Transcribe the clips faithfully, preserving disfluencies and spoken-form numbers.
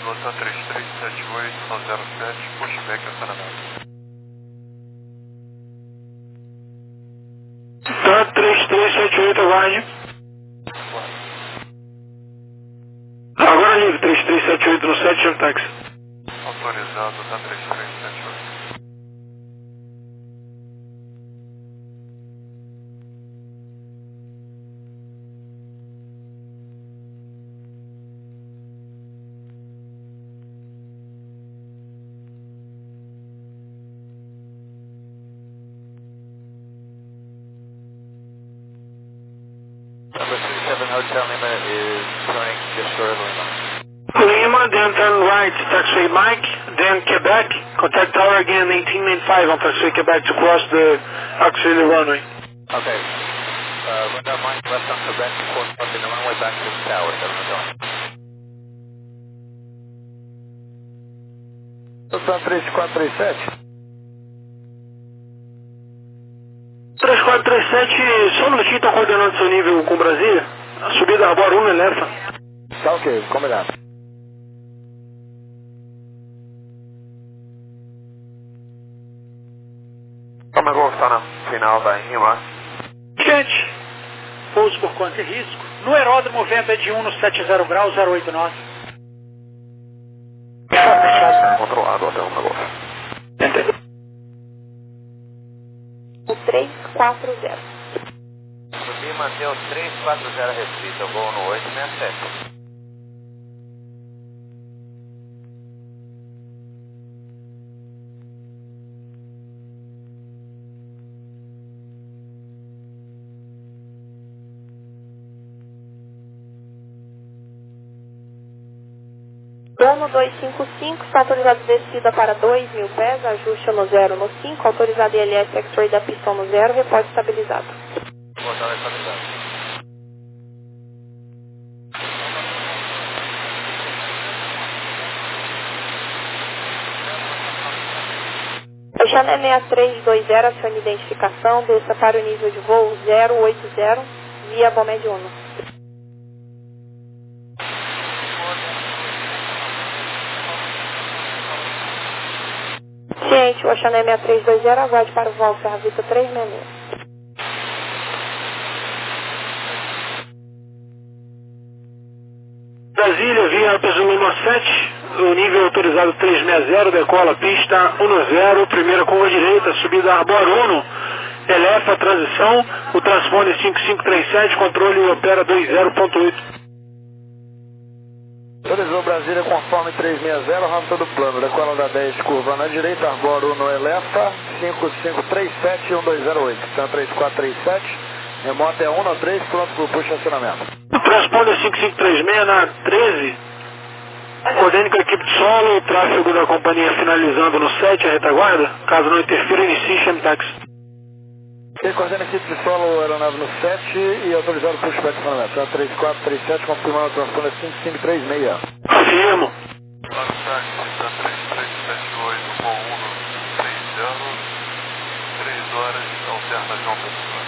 Tan três três sete oito no zero sete, pushback acionamento. Tan três três sete oito, aguarde. Agora livre, três três sete oito no sete, chama táxi. Autorizado, Tan três três sete oito. Number three seven Hotel Lima is turning just short of Lima. Lima, then turn right, taxiway Mike, then Quebec, contact tower again, eighteen ninety-five on taxiway Quebec to cross the auxiliary runway. Okay. Uh, rundown Mike, left on Quebec, fourth up in the runway back to the tower, seven Hotel. Tan três quatro três sete. três quatro três sete, só um minutinho, estou coordenando seu nível com Brasília. A subida Arbor um, Elefa. Tá ok, combinado. Como é que está na final da RIMA? Gente, pouso por conta e risco. No aeródromo, vento é de um no setenta graus, zero oito nove. Controlado, até um negócio. Entendi. O três quatro zero. Subir e manter o três quatro zero restrito, eu vou no oito seis sete. Dono dois cinco cinco, está autorizado descida para dois mil pés, ajuste no zero no cinco, autorizado I L S X-ray da pistão no zero, repórte estabilizado. Botar estabilizado. Oceané seis três dois zero, acione identificação, desça para o nível de voo zero oito zero, via Bomed um. Ciente, o Oceané seis três dois zero, aguarde para o voo Serra Vista três seis seis. Brasília, via Peso Lima sete, o nível autorizado trezentos e sessenta, decola pista um zero, primeira curva direita, subida Arbor um, Elefa, transição, o transponder cinco cinco três sete, controle opera dois zero ponto oito. Autorizou Brasília conforme trezentos e sessenta, rota do plano, decola da dez, curva na direita, Arbor um no Elefa, cinco cinco três sete um dois zero oito, Tan três quatro três sete, remoto é um no três, pronto para o push acionamento. O transponder cinco cinco três seis na treze, coordene com a equipe de solo, o tráfego da companhia finalizando no sete, a retaguarda, caso não interfira, inicie chame táxi. Ele coordena a equipe de solo, aeronave no sete e autorizado o pushback acionamento. Tan três quatro três sete, confirmando o transponder cinco cinco três seis. Afirmo. Para o táxi, Tan três três sete oito, voo um no três zero, três horas, alterna João Pessoa.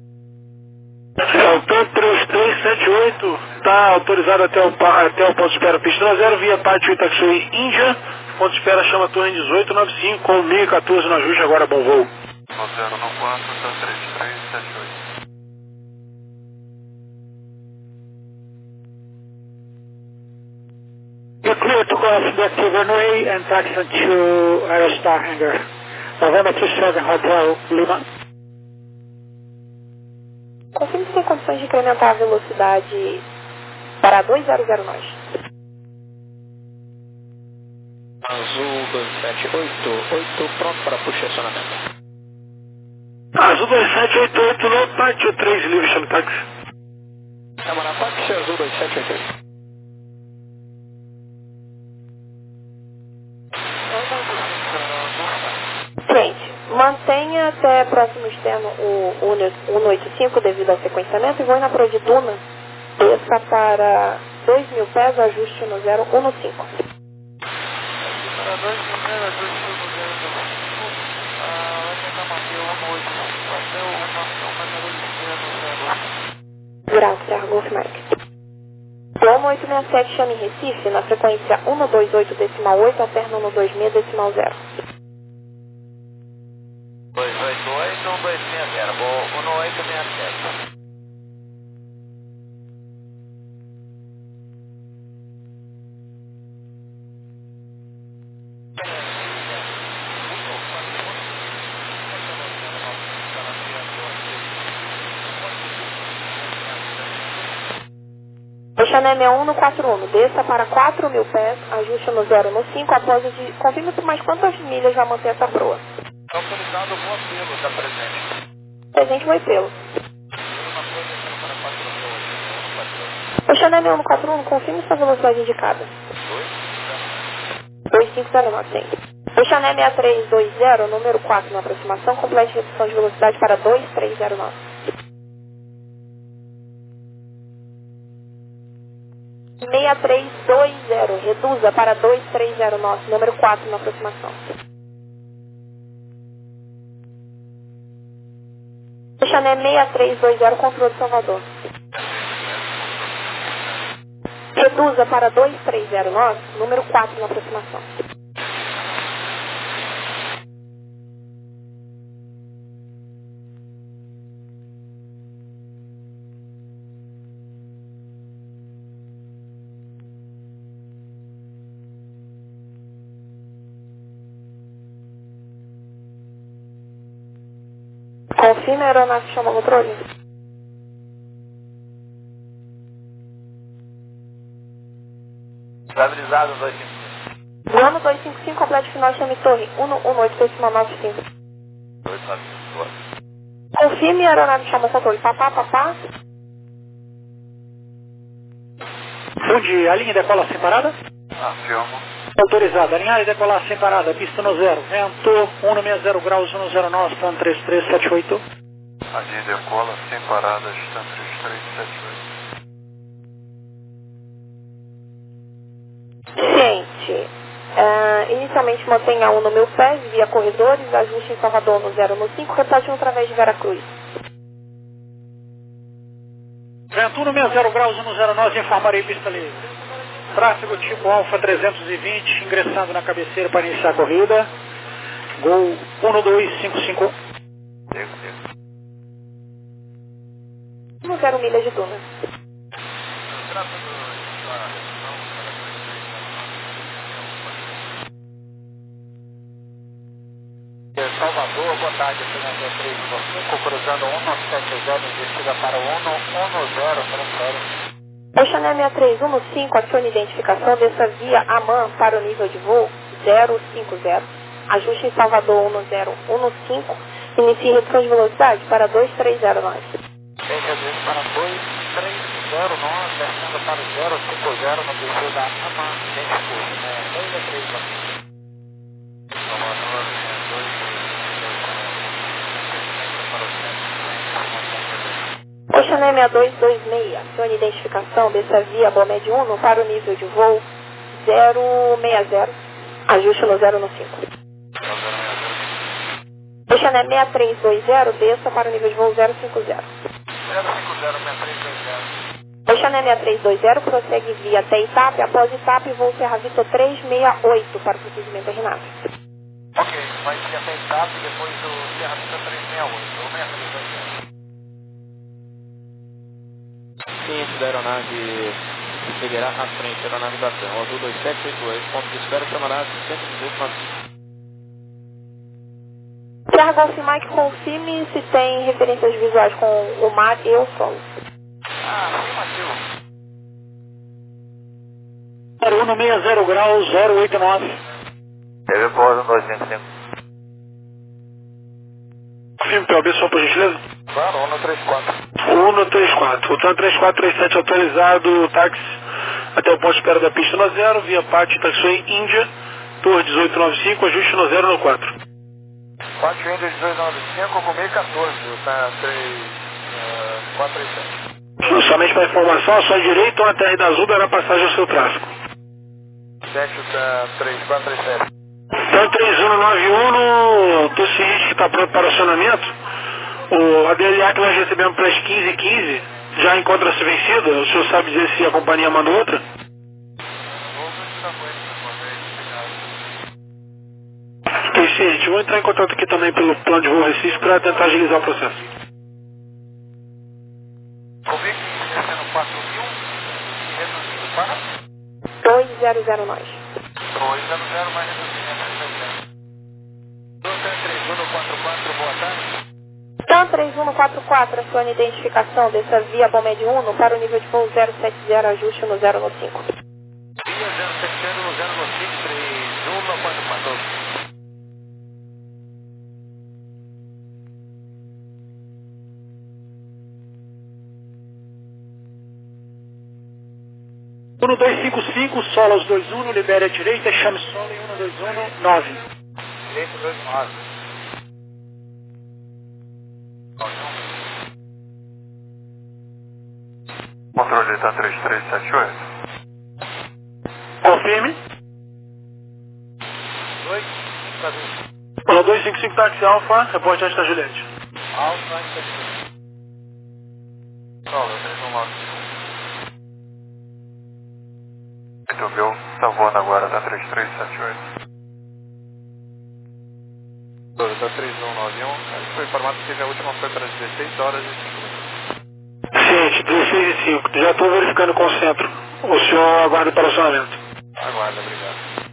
É, o Tan três três sete oito está autorizado até o, pa- até o ponto de espera pista zero, via Pátio Itaxuí Índia, ponto de espera chama Torre dezoito noventa e cinco, com mil e quatorze no ajuste, agora bom voo. No zero no quatro, Tan três três sete oito. You're clear to go off the active runway and taxi to Aerostar hangar. November two seven Hotel Lima. Confirme se tem condições de incrementar a velocidade para dois zero zero nós. Azul dois sete oito oito, pronto para puxar acionamento. Azul dois sete oito oito, no Pátio três, livre chame táxi. Câmara táxi, Azul dois sete oito oito. Gente, mantenha até próximo externo o cento e oitenta e cinco devido ao sequenciamento e voe na Pro de Duna. Desça para dois mil pés, ajuste no zero um no cinco. Para dois mil pés, ajuste no zero no cinco, vai tentar manter um no oito cinco até o marcão mais ou menos no zero. Graças, Serra Golf Mike. Plano oito seis sete, chame Recife, na frequência cento e vinte e oito decimal oito, alterna cento e vinte e seis decimal zero. dois oito oito, cento e vinte e seis zero, vou cento e oito seis sete. Oxané sessenta e um no quatro um, desça para quatro mil pés, ajuste no zero no cinco, após o de... Confirme por mais quantas milhas vai manter essa proa. Autorizado, vou apelo, está presente. Presente vai pelo. Oxané sessenta e um no quatro um, confirme sua velocidade indicada. dois cinco zero nove, sim. Oxané sessenta e três dois zero, número quatro na aproximação, complete redução de velocidade para dois três zero nove. seis três dois zero, reduza para dois três zero nove, número quatro na aproximação. Oxané seis três dois zero, controle de Salvador. Reduza para dois três zero nove, número quatro na aproximação. Confirme a aeronave que chama o controle. Estabilizado, dois cinco cinco. Plano dois cinco cinco, complete final, chame torre cento e dezoito decimal nove cinco. dois nove cinco. Confirme a aeronave que chama o controle. Papá, papá. Funde, a linha decola sem parada? Afirmo. Autorizado, alinhar e decolar sem parada, pista no zero. Vento, cento e sessenta graus, cento e zero nove, plano três três sete oito. A linha decola sem parada, distância três três sete oito. Gente, uh, inicialmente mantenha um no mil pés, via corredores, ajuste em Salvador no zero no cinco, repete através de Veracruz. Vento, cento e sessenta graus, cento e zero nove, informarei pista livre. Tráfego tipo Alfa trezentos e vinte, ingressando na cabeceira para iniciar a corrida. Gol um dois cinco cinco. Chego, chego. No zero milhas de Duna. Salvador, boa tarde, aqui na G três cinco, cruzando cento e setenta zero, investida para o cento e dez. Oxané sessenta e três cento e cinco, acione identificação, desça via AMAN para o nível de voo zero cinco zero. Ajuste em Salvador cento e cinco, inicie redução de velocidade para dois três zero nove. Reduzindo para dois três zero nove, descendo para o zero cinco zero no perfil da AMAN, identificou, né? dois três zero. Oxané sessenta e dois dois seis, acione identificação, desça via Bomed Uno para o nível de voo zero seis zero, ajuste no zero no cinco. Oxané sessenta e três dois zero, desça para o nível de voo zero cinco zero. zero cinco zero, sessenta e três dois zero. Oxané sessenta e três dois zero, prossegue via até Itap, após Itap, voo Serra Vista trezentos e sessenta e oito para o procedimento RNAV. Ok, vai ser até Itap e depois do Serra Vista trezentos e sessenta e oito, ou sessenta e três dois zero. Ciência da aeronave seguirá à frente, aeronave da T A M, azul dois sete oito dois, ponto de espera, chamará cento e dezoito nove. Serra Golf Mike, confirme se tem referências visuais com o mar e o solo. Ah, sim, Matheus. zero um sessenta graus, zero oito nove. Teve pouso dois cinco cinco. Confirme, P O B, só por gentileza. Claro, cento e trinta e quatro. cento e trinta e quatro. Voltando três quatro três sete autorizado, táxi até o ponto de espera da pista no zero, via Pátio Taxiway Índia, Torre dezoito noventa e cinco, ajuste no zero no quatro. Pátio Índia dezoito noventa e cinco, com meio quatorze, tá três quatro três sete. Somente para informação, à sua direita, uma T R da Azul dará passagem ao seu tráfego. sete três quatro três sete. Então, três um nove um, estou ciente que está pronto para o acionamento. O A D L A que nós recebemos para as quinze e quinze já encontra-se vencida? O senhor sabe dizer se a companhia manda outra? Ok, ciente. Vou entrar em contato aqui também pelo plano de voo Recife para tentar agilizar o processo. Convite descendo quatro mil e reduzindo para? dois zero zero nós. dois zero zero mais reduzindo. três um quatro quatro, boa tarde. TAM três um quatro quatro, a sua identificação dessa via Bomed Uno para o nível de voo zero sete zero, ajuste no zero no cinco. Via zero sete zero no zero no cinco, três um quatro quatro. um dois cinco cinco, solo aos dois um, libere à direita, chame solo em um dois um nove. Direito dois nove. Controle está três três sete oito. Confirme. dois, Olá, dois cinco cinco táxi Alfa, reporte esta Juliette. Alfa, Solo, três um nove. Muito bem, está voando agora, está três três sete oito. Está três um nove um, a gente foi informado que a última foi para dezesseis horas e cinco minutos. Ciente, dezesseis e cinco. Já estou verificando com o centro. O senhor aguarda o operacionamento. Aguarda, obrigado.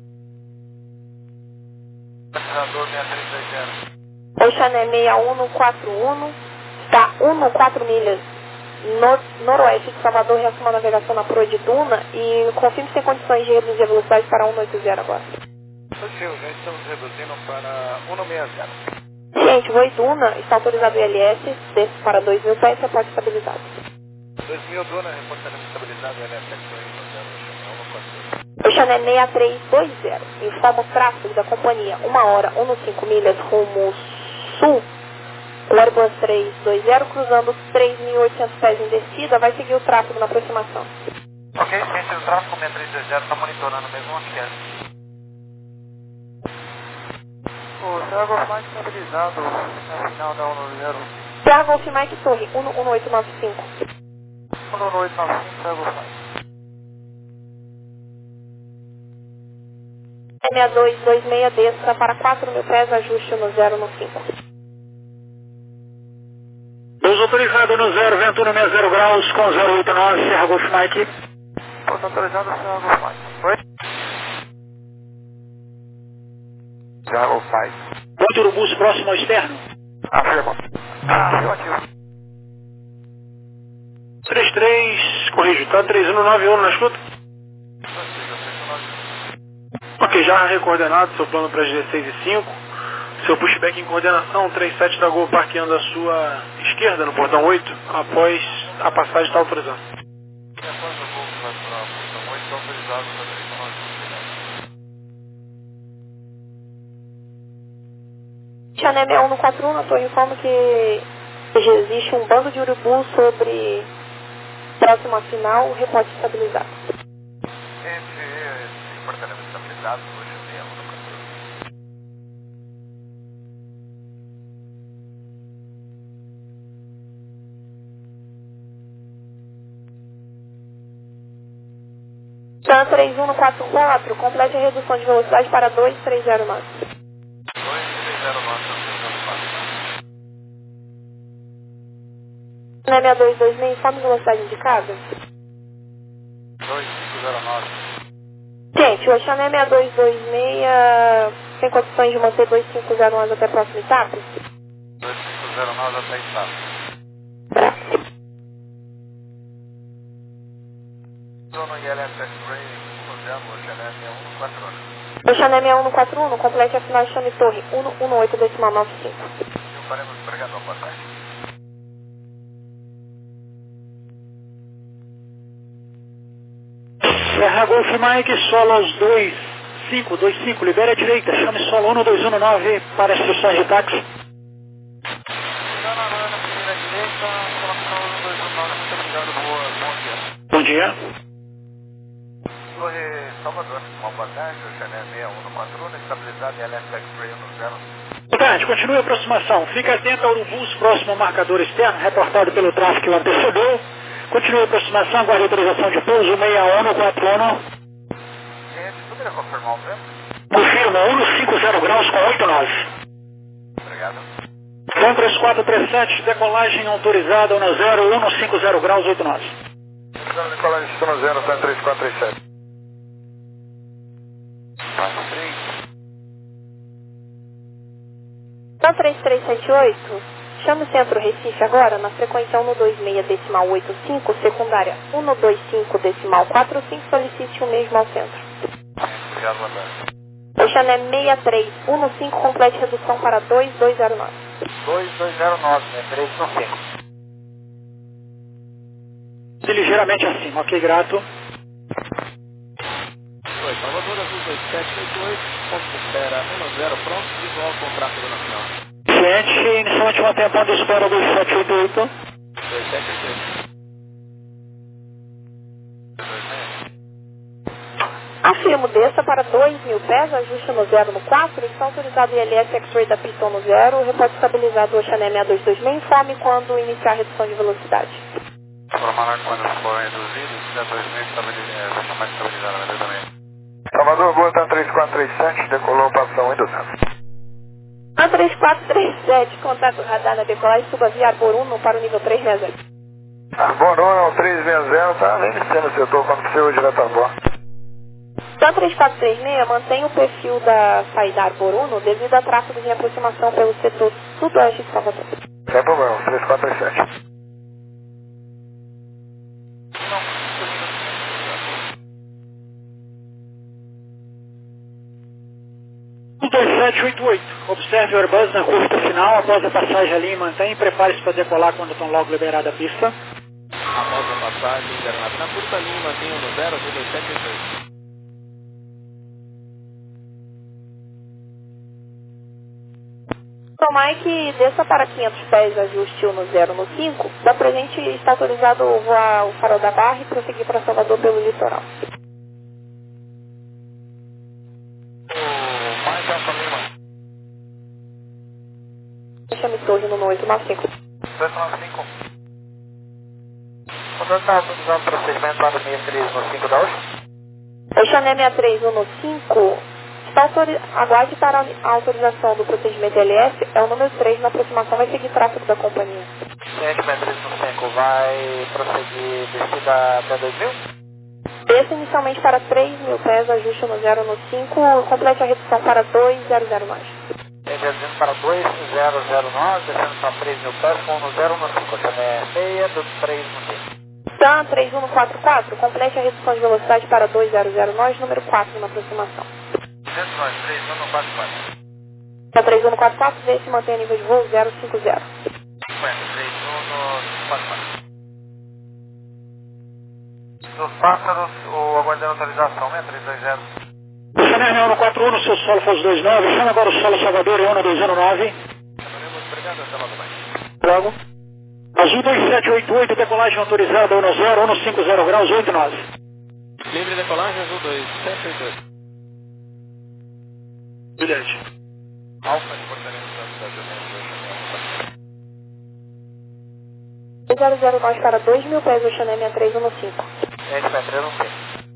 Passador seis três dois zero. Oceané seis um quatro um, está um quatro milhas no, noroeste de Salvador, reassuma a navegação na proa de Duna e confirme se tem condições de reduzir a velocidade para cento e oitenta agora. Positivo, já estamos reduzindo para cento e sessenta. Gente, o Duna está autorizado o I L S, desce para dois mil pés, reporte estabilizado. dois mil Duna, reportamento estabilizado, L S X Oceané seis três dois zero, informa o tráfego da companhia, uma hora, cinco milhas rumo sul, o Airbus três dois zero, cruzando três mil e oitocentos pés em descida, vai seguir o tráfego na aproximação. Ok, gente, o tráfego seis três dois zero está monitorando mesmo onde quer. O Thiago Flight estabilizado na final da um zero. Thiago Golf Mike Torre, um um oito nove cinco. um um oito nove cinco, Thiago Flight. seis dois dois seis, desça para quatro mil pés, ajuste no zero no cinco. Pouso autorizado no zero, vento no sessenta graus com zero oito nove, Serra Golf Mike. Pouso autorizado, Thiago Flight. Oi? Thiago Flight. Ponte Urubus próximo ao externo. Afirma. Ah, afirmativo. três três, corrijo, está três um nove um na escuta? Ok, já recoordenado, seu plano para dezesseis e cinco. Seu pushback em coordenação, três sete da Gol parqueando à sua esquerda no portão oito, após a passagem está autorizada. Após o voo para o portão oito, está autorizado para três um nove cinco. Oceané seis um quatro um, na torre informa que existe um bando de urubu sobre próximo à final, reporte estabilizado. Esse comportamento estabilizado, hoje eu tenho no controle. TAM três um quatro quatro, complete a redução de velocidade para dois três zero nove. dois três zero nove, Na seis dois dois seis, informe a velocidade indicada. dois cinco zero nove. Gente, o Oceané seis dois dois seis tem condições de manter dois cinco zero nove até a próxima etapa? dois cinco zero nove até a etapa. Bravo. Zona I L S X-Ray, cruzando o Oceané seis um quatro um. Oceané seis um quatro um, complete a final de chame torre um um oito decimal nove cinco. E faremos obrigado ao passagem. Serra Golf Mike, solo aos dois cinco dois cinco, libere à direita, chame solo um dois um nove para as instruções de táxi. Chegando agora na primeira direita, colocação um dois um nove, muito obrigado, boa, bom dia. Bom dia. Torre Salvador, uma boa tarde, Oceané seis um quatro um, estabilizado e L S X-Ray um zero. Boa tarde, continue a aproximação. Fique atento ao Urubus próximo ao marcador externo, reportado pelo tráfego que o antecedeu. Continue a aproximação, aguarde autorização de pouso, seis um no quatro um. Gente, poderia confirmar o vento? Confirma, cento e cinquenta graus com oito nós. Obrigado. Tom três quatro três sete, decolagem autorizada no zero, cento e cinquenta graus, oito nós. Decolagem no zero, Tom três quatro três sete. Tom três três sete oito, chame o centro Recife agora na frequência cento e vinte e seis decimal oitenta e cinco, secundária cento e vinte e cinco decimal quarenta e cinco, solicite o mesmo ao centro. Obrigado, boa tarde. Oxané seis três um cinco, complete redução para dois dois zero nove. dois dois zero nove, né? três um cinco. E ligeiramente acima, ok, grato. Oi, Salvador Azul dois sete oito oito, ponto de espera um zero, pronto, visual com tráfego nacional. Gente, inicialmente uma tempo de espera dois sete oito oito. dois sete oito oito. Afirmo, desça para dois mil pés, ajuste no zero no quatro, está autorizado o I L S X-Ray da pista no zero, reporte estabilizado o Oxané seis dois dois seis, informe quando iniciar a redução de velocidade. Informar quando for reduzido, seis dois seis está mais estabilizado, né, também. Salvador, boa tarde, três quatro três sete, decolou para ação em duzentos. A três quatro três sete, contato radar na decolagem, suba via Arboruno para o nível três seis zero. Arboruno, três seis zero, tá nem descendo o setor quando você direto a bordo. Então, três quatro três seis mantém o perfil da saída Arboruno devido a tráfego de aproximação pelo setor sudoeste de Salvador. Sem problema, três quatro três sete. dois sete oito oito, observe o Airbus na curva final, após a passagem ali, mantém e prepare-se para decolar quando estão logo liberada a pista. Após a passagem, internado na curta linha, mantenha no zero, dois sete oito oito. Tomai que desça para quinhentos pés, ajuste no zero no cinco, da presente está autorizado voar o Farol da Barra e prosseguir para Salvador pelo litoral. Mais alfa Lima. Chame torre no oito nove cinco. dois nove cinco. Quando eu estava autorizando o procedimento lá do seis três no cinco da hoje? Oxané seis três um no cinco, está autori... aguarde para a autorização do procedimento L S, é o número três na aproximação, vai seguir tráfego da companhia. Gente, seis três no cinco, vai prosseguir descida até dois mil? Desça inicialmente para três mil pés, ajuste no zero no cinco, complete a redução para dois zero zero nove. Descendo para dois zero zero nove, descendo para três mil pés, com no zero no cinco, Oxané seis do três no cinco. T A M três um quatro quatro, complete a redução de velocidade para dois zero zero nove, número quatro na aproximação. três um quatro quatro. T A M três um quatro quatro, desce e mantém a nível de voo zero cinco zero. três um quatro quatro. Dos pássaros, o aguardando autorização, né? três dois zero. Oxané um quatro um, seu solo foi os dois nove, chama agora o solo Salvador, um dois zero nove. Obrigado, até logo mais. Logo. Azul dois sete oito oito, decolagem autorizada, um zero, cento e cinquenta graus, oito nove. Livre decolagem, Azul dois sete oito oito. Brilhante. Alfa de portamento da cidade dois zero zero nove para dois mil pés, Oxané seis três um no cinco. Gente, vai três um cinco.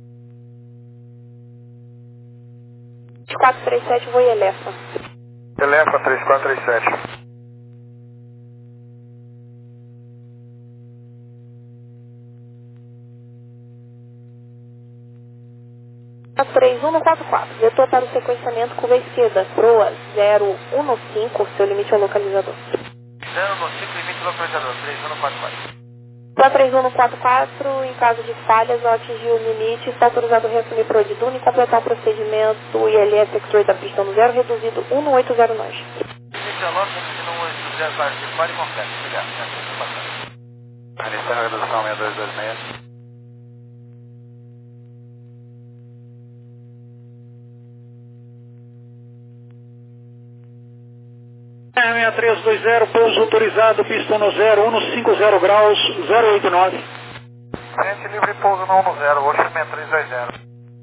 quatro três sete, voo Elefa. Elefa três quatro três sete. três um quatro quatro, vetor para o sequenciamento curva esquerda, proa zero um no cinco, seu limite é o localizador. zero no cinco, limite localizador, três um quatro quatro. Para três um quatro quatro, em caso de falhas, ao atingir o limite, está autorizado a reassumir para o Odiduna e completar o procedimento I L S X-Ray da pista no zero, reduzido um no oito zero nove. Limite é logo, reduzindo um oito zero quatro, pare e completa. Obrigado, né? Iniciando a redução seis dois dois seis. seis três dois zero, pouso autorizado, pista no zero, cento e cinquenta graus, zero oito nove. Gente, livre pouso no um zero, Oxané três dois zero.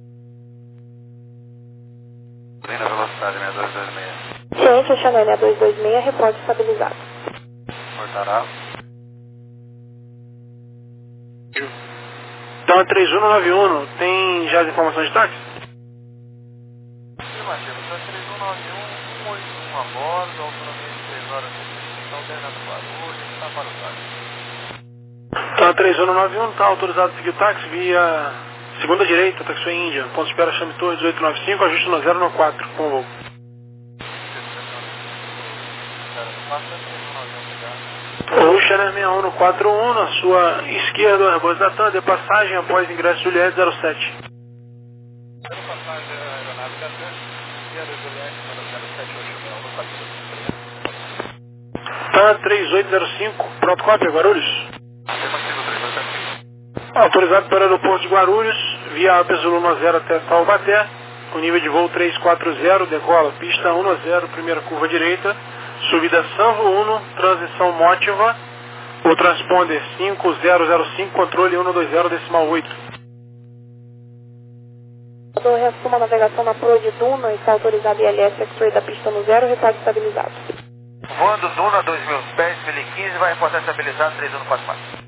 Linda velocidade seis dois dois seis. Ciente, Oxané seis dois dois seis, reporte estabilizado. Portará. Então, três um nove um, tem já as informações de táxi? Afirmativo, está três um nove um, um oito um a bordo, autonomia de três horas de está ordenado Guarulhos, está para o táxi. Então, três um nove um, está autorizado a seguir o táxi via segunda direita, Taxi Índia, ponto de espera Chame Torre dezoito nove cinco, ajuste no zero no quatro, com o voo. O Channel sessenta e um no quatro um, na sua esquerda, o Airbus da TAM, de passagem após ingresso Juliette zero sete. Passagem aeronave da TAM, esquerda Juliette zero sete, Oxumel, no quatro cinco. TAM três oito zero cinco, pronto, cópia, Guarulhos. Autorizado para o aeroporto de Guarulhos, via Alpes Zulu zero até Taubaté, com nível de voo trezentos e quarenta, decola, pista um zero, primeira curva direita, subida Sanvo um, transição Motiva, o transponder cinco zero zero cinco, controle um dois zero decimal oito. Eu reassumo a navegação na proa de Duna, está autorizado I L S X-Ray da pista no zero, retardo estabilizado. Voando Duna, dois mil pés, mil e quinze, vai reportar estabilizado, três um quatro quatro.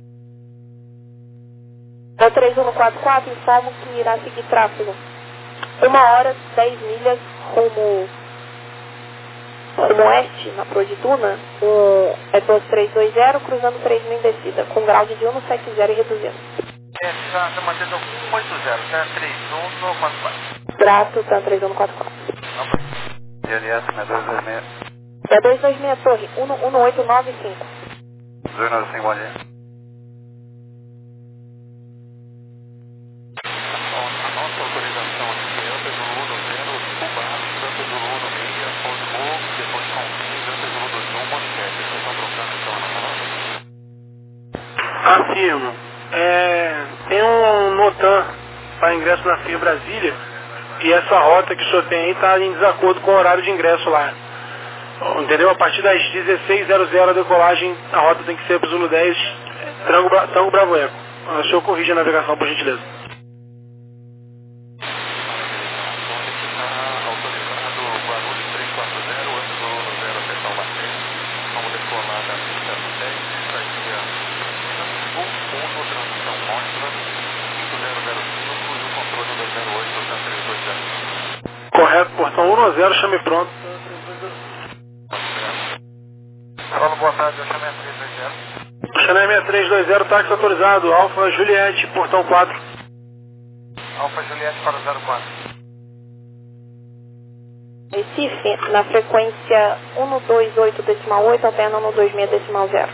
O três um quatro quatro informa que irá seguir tráfego. Uma hora, dez milhas, rumo, rumo oeste, na proa de Duna, um Airbus trezentos e vinte, cruzando três mil em descida, com grau de cento e setenta e reduzindo. Está se mantendo um oito zero, tá? três um quatro quatro. Trato, tá três um quatro quatro. I L S seis dois dois seis. É dois dois seis, torre, um oito nove cinco. dois nove cinco, bom dia. Afirmo. É, tem um Notan para ingresso na F I A Brasília e essa rota que o senhor tem aí está em desacordo com o horário de ingresso lá. Entendeu? A partir das dezesseis horas a decolagem, a rota tem que ser para o Zulu dez, Tango, Bra Tango Bravo Eco. O senhor corrige a navegação, por gentileza. Correto, portão um zero, chame pronto. Fala, boa tarde, eu chamei a três dois zero. Chanel seis três dois zero, táxi autorizado, Alfa Juliette, portão quatro. Alfa Juliette para o zero quatro. Recife, na frequência um dois oito decimal oito, alterna no dois seis decimal zero.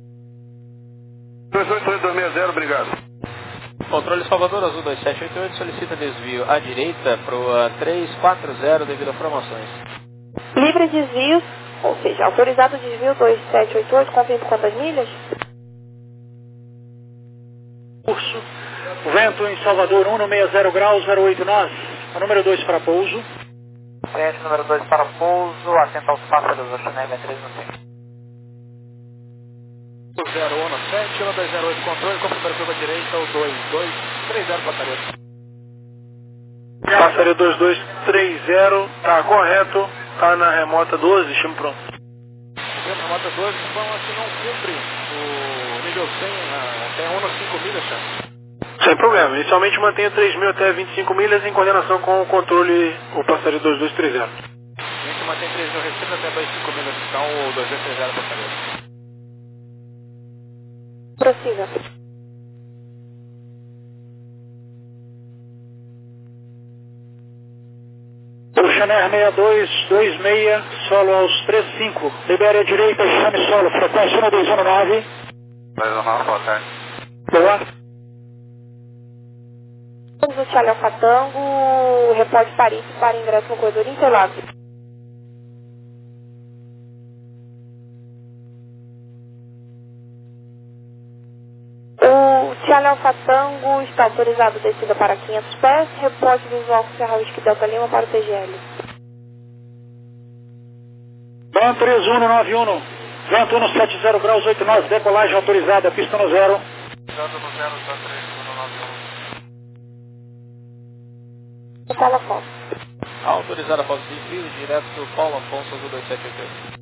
dois oito oito dois seis zero, obrigado. Controle Salvador Azul dois sete oito oito solicita desvio à direita para o três quatro zero devido a promoções. Livre desvio, ou seja, autorizado desvio dois sete oito oito, confirme quantas milhas? Curso, vento em Salvador um sessenta graus, zero oito nós, o número dois para pouso. Cliente número dois para pouso, atento aos pássaros da Chanel seis três um cinco. zero um sete, um dois zero oito controle, confirma a curva direita, o dois dois três zero passaria. Passaria dois dois três zero, tá correto, tá na remota doze, chame pronto. Na remota doze, informa que não cumpre o nível cem, até um cinco milhas, chama. Sem problema, inicialmente mantenha três mil até vinte e cinco milhas em coordenação com o controle, o passaria dois dois três zero. A gente mantém três mil restrito até vinte e cinco milhas, então o dois dois três zero passaria. Prossiga. O Chanel seis dois dois seis, solo aos trinta e cinco. Libere a direita, chame solo, frequência um dois um nove. dois um nove, boa tarde. Boa. Vamos do Charlie Alfa Tango, reporte Paris para ingresso no corredor Interlagos. O Charlie Alfa Tango está autorizado descida para quinhentos pés, reporte visual com Serra Whisky Delta Lima para o T G L. Ban três um nove um, vento um setenta graus, oito nós, decolagem autorizada, pista no zero. Dando no zero, tá três um nove um. O Paulo Afonso. Autorizada após desvio direto do Paulo Afonso Azul dois sete oito oito.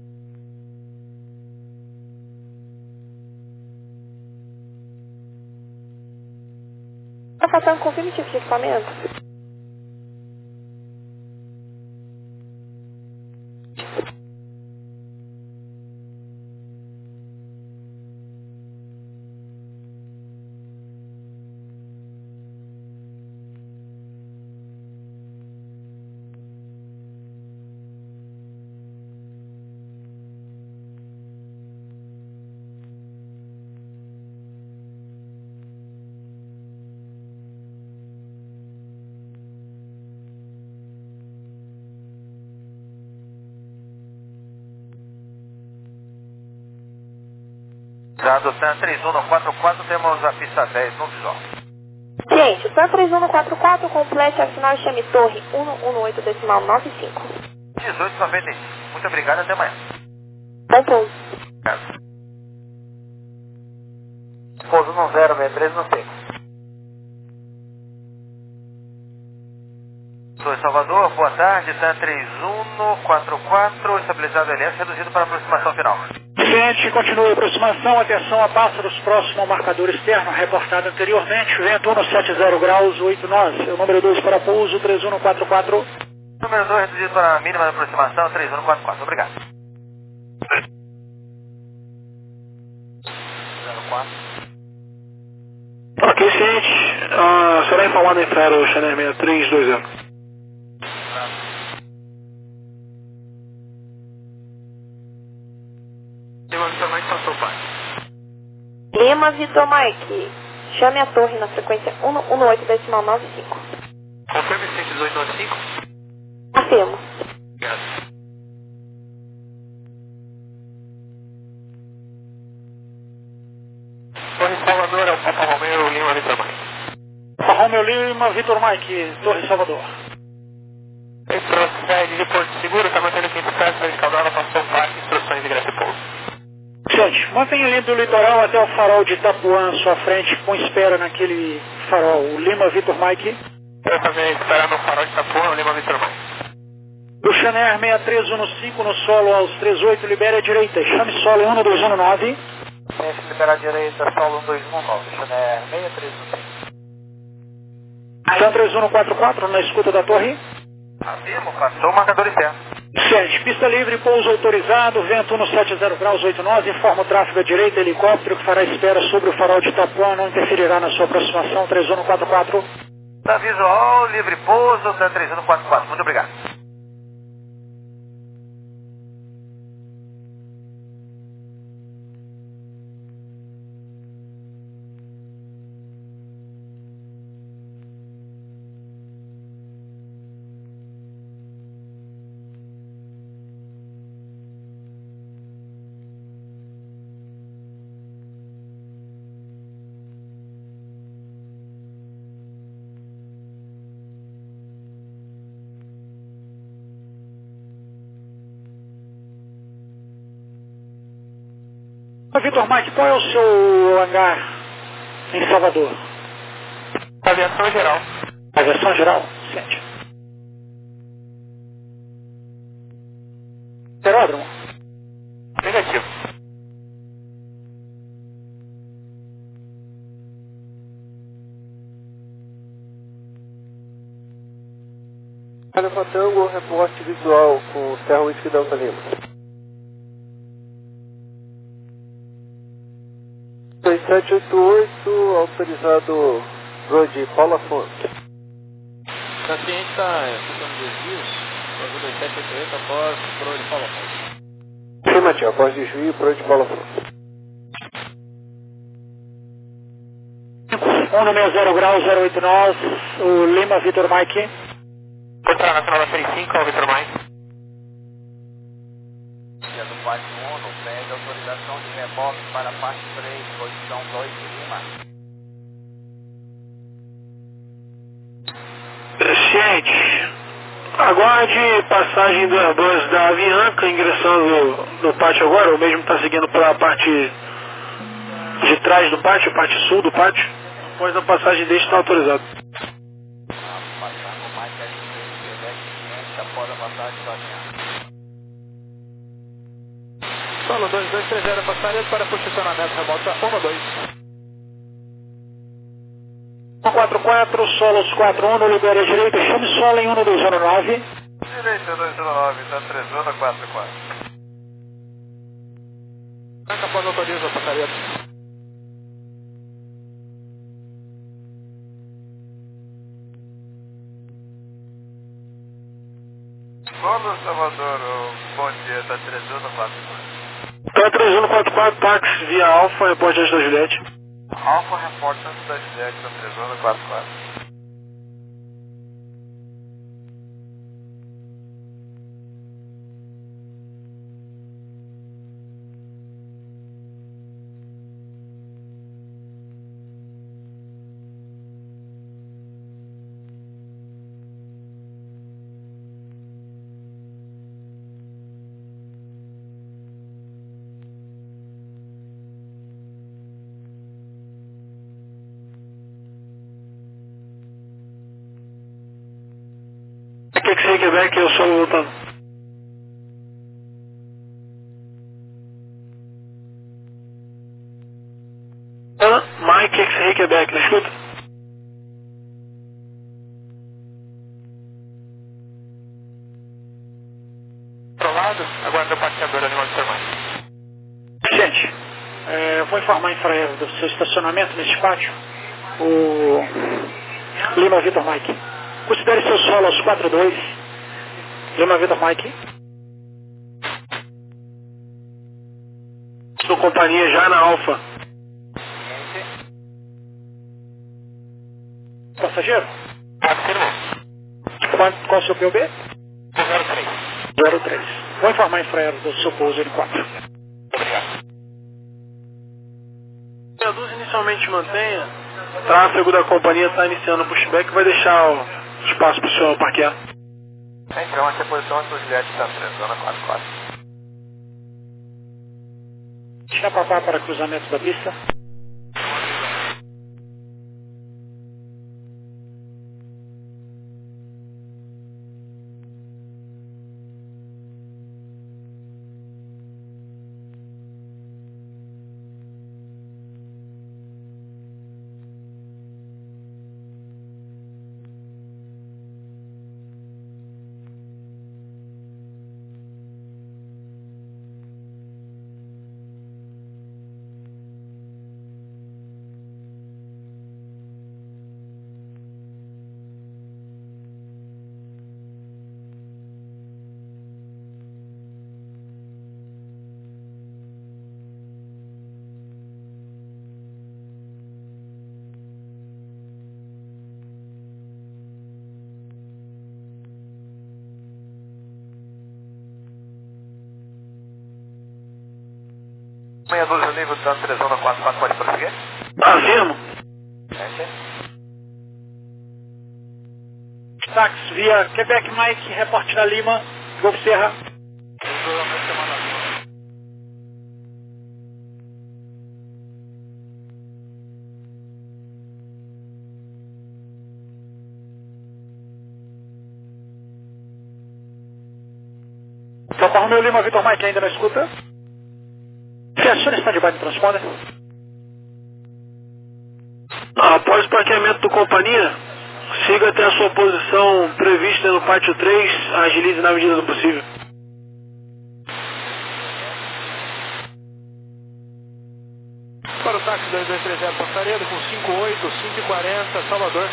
Natan, confirme o tipo de equipamento. Usado Sam três um no quatro quatro, temos a pista dez no visual. Gente, Sam três um no quatro quatro, complete a final e chame Torre um um oito decimal nove cinco. dezoito noventa e cinco. Muito obrigado, até amanhã. Bom pouso. Obrigado. Pouso no zero seis três no seco. Sou Salvador, boa tarde, Sam três um no quatro quatro, estabilizado L S, reduzido para aproximação final. Cliente, continue a aproximação, atenção a pássaros próximo ao marcador externo, reportado anteriormente, vento um no sete zero graus, oito nós, o número dois para pouso, três um no quatro quatro. Número dois, reduzido para a mínima da aproximação, três um no quatro quatro, obrigado. zero quatro. Ok, ciente. Uh, será informado em Faro Channel seis três dois zero. Lima Vitor Mike, chame a torre na frequência um um oito decimal nove cinco. Confirme cento e dezoito nove cinco. Afirmo. Obrigado. Torre Salvador, é o Papa Romeu Lima Vitor Mike. Papa Romeu Lima Vitor Mike, Torre Salvador. Procede de Porto Seguro, está mantendo quinze pés da escaldada, passou o parque, instruções de ingresso e pouso. Gente, mantenha limpo o litoral até o farol de Itapuã à sua frente, com espera naquele farol. O Lima Vitor Mike. Eu também esperar no farol de Itapuã, o Lima Vitor Mike. O Chanair seis três um cinco no solo aos três oito, libere a direita. Chame solo um dois um nove. Deixe liberar a direita, solo um dois um nove, Chanair seis três um cinco. Sam três um no quatro quatro, na escuta da torre. Afirmo, passou o marcador externo. Sete, pista livre, pouso autorizado, vento um no sete zero graus, oito nós, informa o tráfego à direita, helicóptero que fará espera sobre o farol de Itapuã, não interferirá na sua aproximação, três um no quatro quatro. Da visual, livre pouso, da três um no quatro quatro, muito obrigado. Vitor Mike, qual é o seu hangar em Salvador? Aviação geral. Aviação geral? Sente. Aeródromo? Negativo. Alfa Tango, reporte visual com Serra Whisky Delta Lima. seis sete oito oito, autorizado Road Paulo Afonso. O cliente está fazendo desvios, dois sete oito oito após Road Paulo Afonso. Afirmativo, após desvio, Road Paulo Afonso. um no seis zero graus, zero oito nós, o Lima Vitor Mike. Contra Nacional da série cinco, ao Vitor Mike. Dia do Pátio um, pede autorização de reboque para a parte três, posição dois de Lima. Ciente. Aguarde passagem do Airbus da Avianca ingressando no pátio agora, ou mesmo está seguindo pela parte de trás do pátio, a parte sul do pátio. Após a passagem deste está autorizado. Passando mais que a quinhentos após a passagem do avião. Solo dois dois três zero, passaria para posicionamento remota um dois. quatro quatro, Solos quatro um, libere a direita, chame solo em um dois zero nove. Direita dois zero nove, está três um quatro quatro. Tranca após autoriza, passageiro. Solo Salvador, bom dia, está três um quatro quatro. Tá três um quatro quatro, táxi via Alfa, reporte antes da Juliette. Alfa, repórter antes da Juliette, está três um quatro quatro. Quer que você Quebec, eu solo voltando. Ah, Mike, X-Ray Quebec, me escuta? Provado, aguarda o parqueador animal de sermão. Gente, é, eu vou informar a infraero do seu estacionamento nesse pátio, o Lima Vitor Mike. Considere seu solo aos quatro dois. Lima Vitor Mike. Sua companhia já na Alfa. Passageiro? Afirmo. Qual, qual é o seu P O B? zero três. zero três. Vou informar a infraero do seu pouso N quatro. Obrigado. Reduz inicialmente mantenha. Tráfego da companhia está iniciando o pushback, vai deixar o espaço para o senhor parquear. Então, essa posição antes da Juliette, está três um quatro quatro. Deixa papar para cruzamento da pista. meia dúzia nível de três um quatro quatro, pode prosseguir? Afirmo. Táxi via Quebec Mike, reporte na Lima, Golfo Serra. Toca Romeu Lima, Vitor Mike ainda não escuta? Acione está debaixo do transponder. Após o parqueamento do companhia, siga até a sua posição prevista no pátio três, agilize na medida do possível. Para o táxi dois dois três zero Passaredo com cinco oito, cinco e quarenta, Salvador.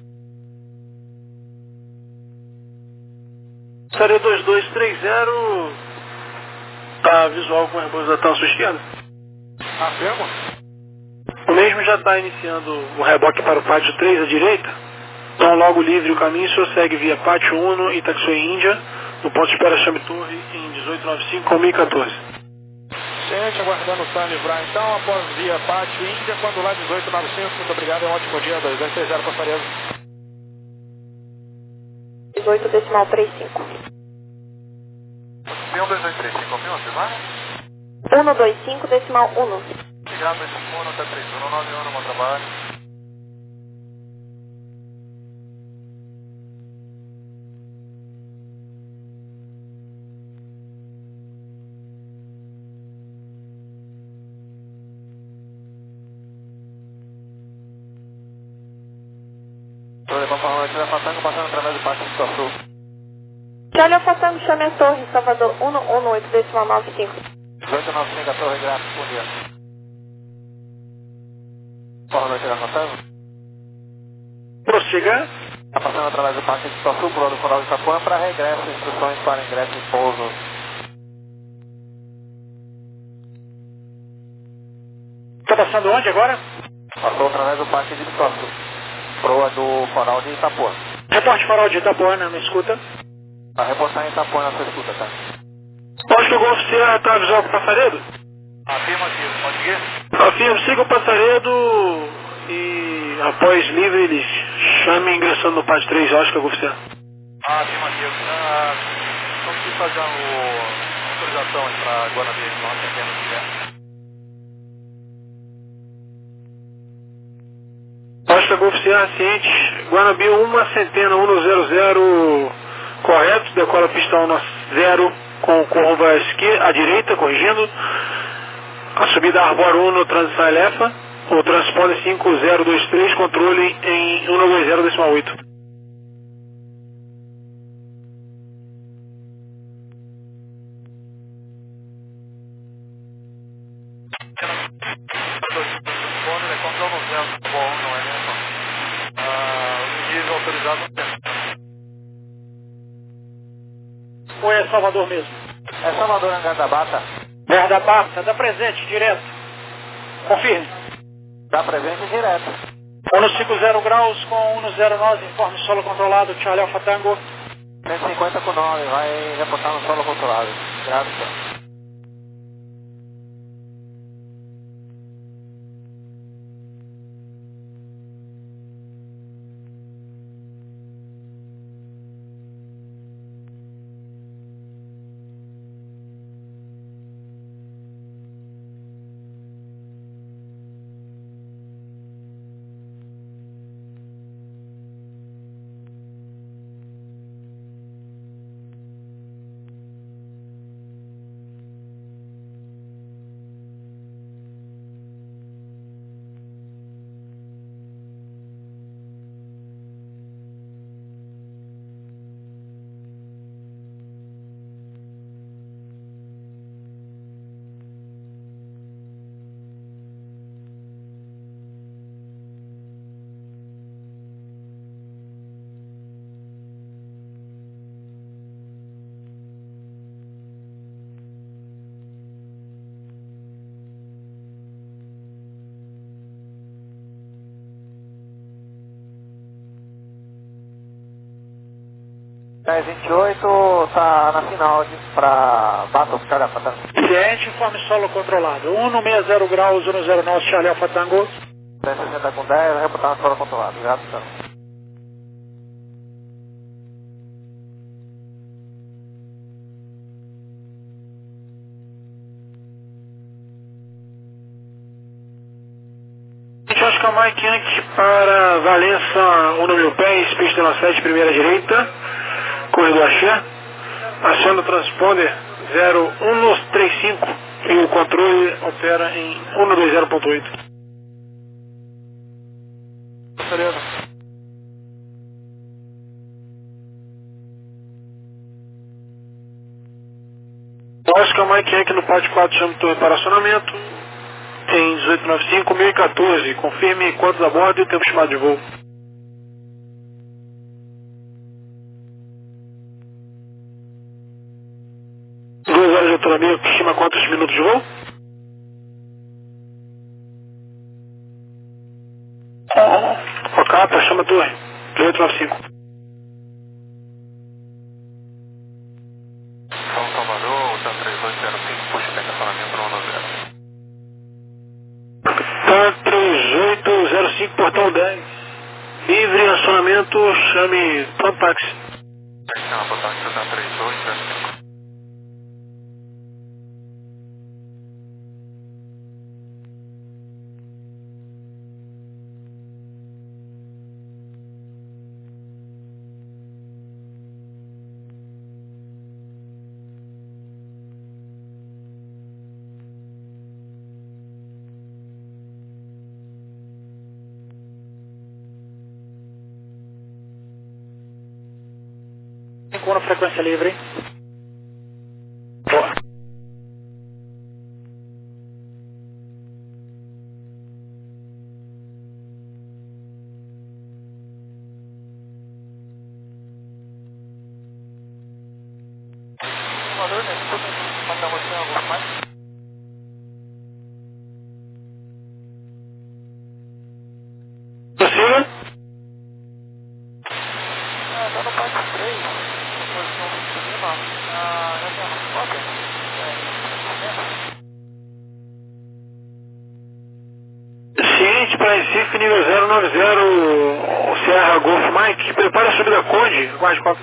Passaredo dois dois três zero, tá visual com o rebozo da à sua esquerda. Afirmo. O mesmo já está iniciando o reboque para o pátio três à direita. Então logo livre o caminho, o senhor segue via pátio um e Taxiway Índia, no ponto de espera Chame Torre em dezoito noventa e cinco com mil e quatorze. Gente, aguardando o Sun livrar então, após via pátio Índia, quando lá dezoito noventa e cinco, muito obrigado, é um ótimo dia, dois dois três zero Passaredo. dezoito decimal trinta e cinco. um dois dois três cinco, confirma, Silvana? cento e vinte e cinco decimal um. Obrigado, dois cinco um, está três um nove um, bom trabalho. Boa noite, Alfa Tango, passando através do Parque do Sul. Charlie Alfa Tango, chame a torre, Salvador, um um oito, decimal nove cinco. dezoito nove cinco, a torre, gráfico, bom dia. Boa noite, Alfa Tango. Prossiga. Está passando através do Parque do Sul, por do Coral de Itapuã, para regresso, instruções para ingresso e pouso. Está passando onde agora? Passou através do Parque de Itapuã, proa do Coral de Itapuã. Reporte Farol de Itapuã, me escuta. Para reportar em Itapuã na sua escuta, tá? Pode que o Golf Sierra está visual com o Passaredo? Afirmativo, pode seguir? Afirmo, siga o Passaredo e após livre eles chamem ingressando no P A D três, eu acho que é o Golf Sierra. Ah, afirmativo. Ah, não preciso fazer a autorização para Guanabí, não atendendo o tiver. Costa Golf Sierra ciente, Guanabí uma centena um zero zero, correto, decola pista um zero com curva à esquerda, à direita, corrigindo, a subida Arbor um, transição Elefa, o transponder cinco zero dois três, controle em um dois zero decimal oito. Ou é Salvador mesmo? É Salvador, Angar da Bata. Guarda Bata, dá presente, direto. Confirme. Dá presente direto. um cinquenta graus com um zero nove, informe solo controlado, Charlie Alfa Tango. cento e cinquenta com nove, vai reportar no solo controlado. Graças. dez vinte e oito tá na final de, pra Bata Oscar Alfa Tango. Ciente, informe solo controlado. um sessenta graus, um zero nove, Charlie Alfa Tango. cento e sessenta com dez, vai reportar no solo controlado. Graças. Oscar Mike Yankee para Valença, um mil pés, pista nove sete, primeira direita, corredor Axé, aciona o transponder zero um três cinco e o controle opera em um dois zero ponto oito. Oscar Mike Yankee no P A D quatro, chama torre para acionamento. Tem dezoito noventa e cinco, mil e quatorze. Confirme quantos a bordo e o tempo estimado de voo. Duas horas de autonomia, que estima quantos minutos de voo? O capa, chama a torre. dezoito noventa e cinco. São Salvador, TAM três oito zero cinco, puxa o estacionamento no um zero. TAM três oito zero cinco, portão dez. Livre acionamento, chame Tampax. Chama para táxi TAM três oito zero cinco. cinco um, frequência livre. Boa. Simulador, né? Desculpa, mandar você algo mais. Prossiga. Ah, tá no parte três, posição de cima, ah, já tem uma cópia, é, Ciente para Recife, nível zero nove zero, Sierra Golf Mike, prepara a subida Conde, quase quatro.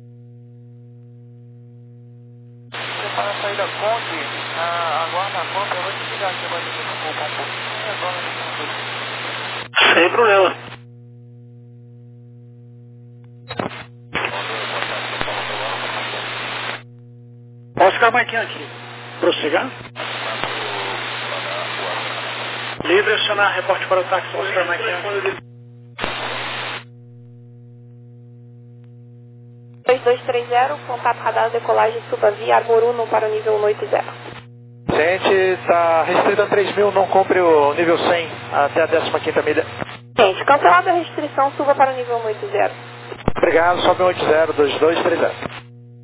prepara a saída Conde, ah, aguarda a cópia, eu vou desligar aqui agora, desculpa um pouquinho, e agora a gente Sem problema. Oscar Mike aqui. Prossiga. Livre, acionar, reporte para o táxi, Oscar Mike. dois dois três zero, contato radar, decolagem, suba via Arbor Uno para o nível um oito zero. Gente, está restrito a três mil, não cumpre o nível cem até a décima quinta milha. Gente, cancelada a restrição, suba para o nível um oito zero. Obrigado, sobe um oito zero, dois dois três zero.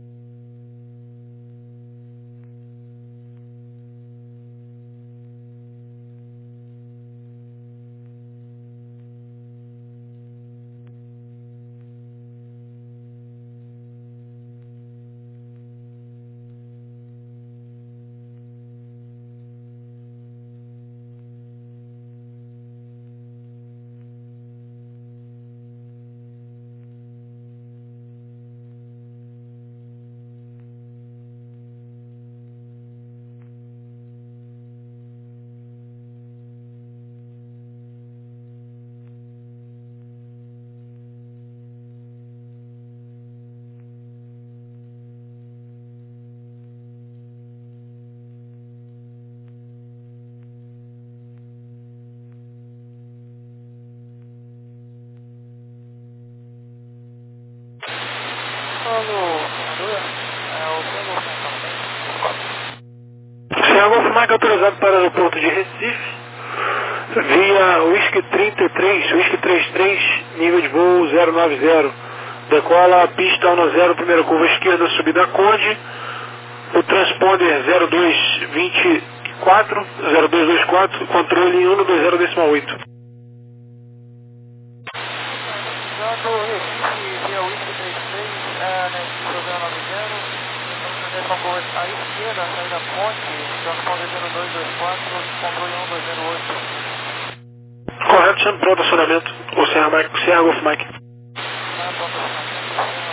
Sierra Golf Mike autorizado para o aeroporto de Recife, via Whisky trinta e três, Whisky trinta e três, nível de voo zero nove zero. Decola a pista um zero, primeira curva esquerda, subida Conde. O transponder zero dois vinte e quatro, zero dois vinte e quatro, controle um dois zero decimal oito. Usando o Recife via Whisky trinta e três, é, né, zero nove zero, estamos à esquerda, a saída Ponte, transponder zero dois dois quatro, controle um dois zero oito. Correto, sendo pronto acionamento. O Sierra, Mike, Sierra Golf Mike. Ah, pronto, acionamento.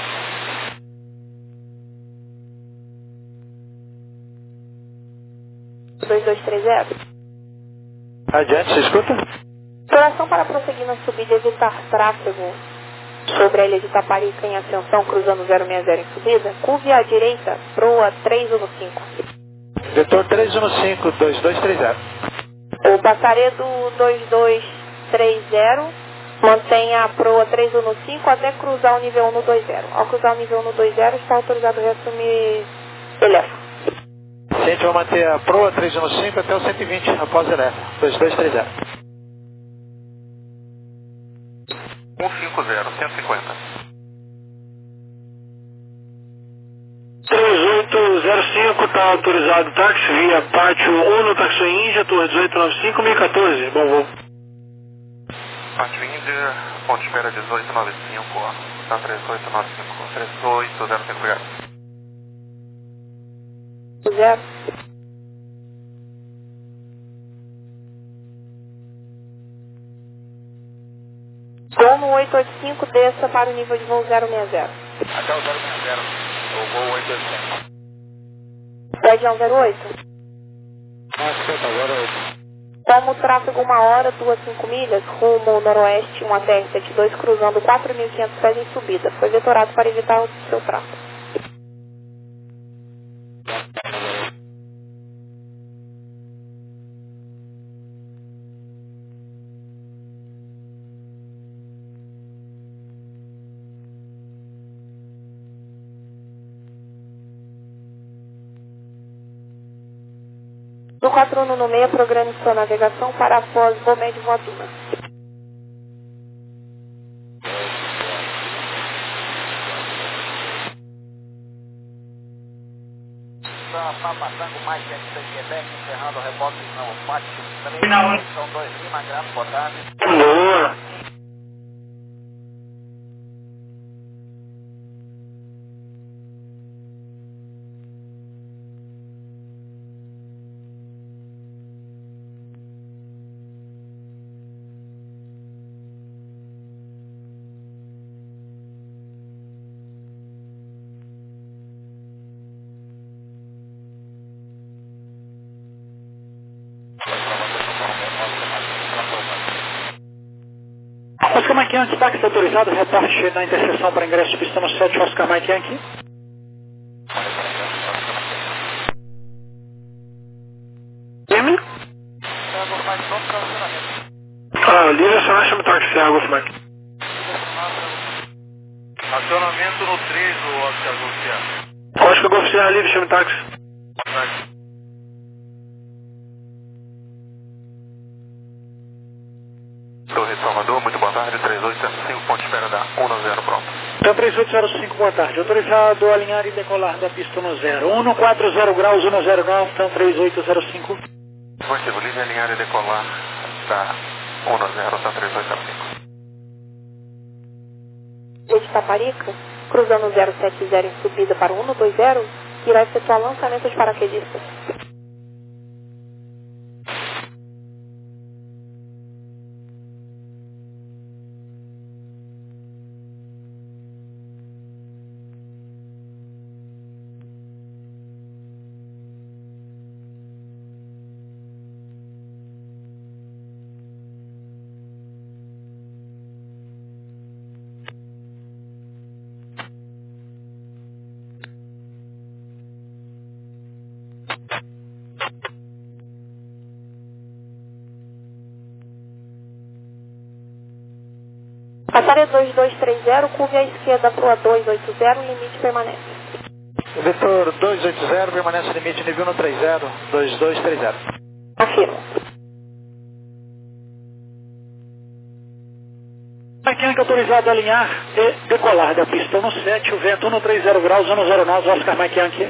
dois dois três zero. Adiante, você escuta? Operação para prosseguir na subida e evitar tráfego sobre a ilha de Taparica em ascensão, cruzando zero seis zero em subida. Curve à direita, proa três um cinco. Vetor três um cinco, dois dois três zero. O passaredo dois dois três zero mantenha a proa três um cinco até cruzar o nível um dois zero. Ao cruzar o nível um dois zero, está autorizado a reassumir Elefa. Gente, vou manter a proa três um cinco até o cento e vinte após Elefa, dois dois três zero. cento e cinquenta, cento e cinquenta. três oito zero cinco, está autorizado táxi via Pátio um, táxi Índia, Torre dezoito noventa e cinco, mil e quatorze, bom voo. Pátio Índia, ponto de espera dezoito noventa e cinco, tá três oito nove cinco, três oito zero cinco, obrigado. Zero. Gol no oito oito cinco, desça para o nível de voo zero seis zero. Até o zero seis zero, o voo oito oito cinco. Pede um zero oito. Ah, escuta, agora. Como o tráfego uma hora, duas cinco milhas, rumo noroeste, um A T R setenta e dois, cruzando quatro mil e quinhentos pés em subida. Foi vetorado para evitar o seu tráfego. Do quatro um no meio, programe sua navegação para a Foz Bomed Voaduna. Papa Tango mais sete Quebec, encerrando o rebote no Pátio três, são dois Lima, Grande, boa tarde. Boa. Oscar Mike Yankee, táxi autorizado, reporte na interseção para ingresso de pista no sete, Oscar Mike Yankee. Jimmy? Ah, direcionar chama táxi, Augusto Mike. Acionamento no três, o Oscar Golfiano. Oscar Golf Sierra livre, chama táxi. Torre Salvador, muito boa tarde, três oito zero cinco, ponto de espera da um no zero, pronto. Então três oito zero cinco, boa tarde. Autorizado a alinhar e decolar da pista no zero. um quatro zero graus, um zero nove, então três oito zero cinco. Positivo, livre alinhar e decolar da um no zero, tá três oito zero cinco. De Taparica, cruzando zero sete zero em subida para o um dois zero, irá efetuar lançamento de paraquedistas. Passaré dois dois três zero, curve à esquerda para o dois oito zero, limite permanece. Vetor dois oito zero, permanece limite nível um três zero, dois dois três zero. Afirmo. Mike Yankee autorizado a alinhar e decolar da pista no sete, o vento um três zero graus, um zero nove, Oscar Mike Yankee.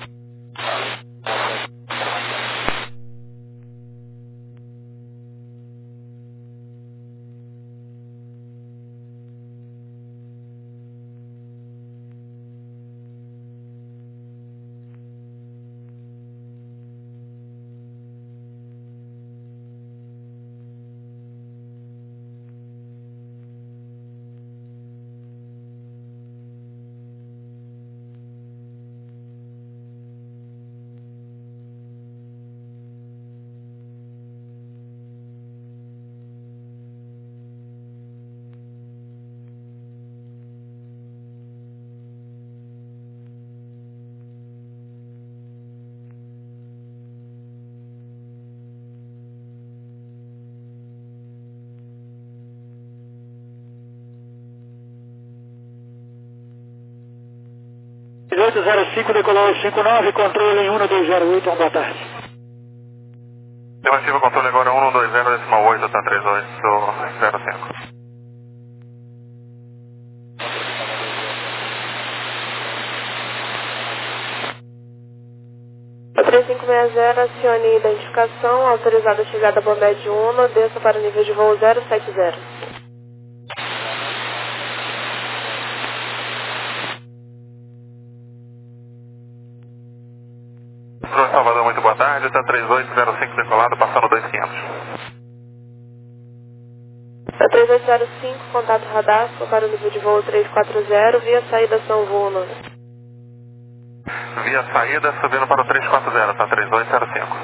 oito zero cinco, decolou cinco nove, controle em um dois zero oito, boa tarde. Negativo, controle agora um dois zero, decimal oito, tá três oito zero cinco. três cinco seis zero, acione identificação, autorizada a chegada a Bomed um, desça para o nível de voo zero sete zero. Torre Salvador, muito boa tarde, tá três oito zero cinco decolado, passando dois quinhentos. Tá três oito zero cinco, contato radar, para o nível de voo três quatro zero, via saída São Vuno. Via saída, subindo para o três quatro zero, tá três oito zero cinco.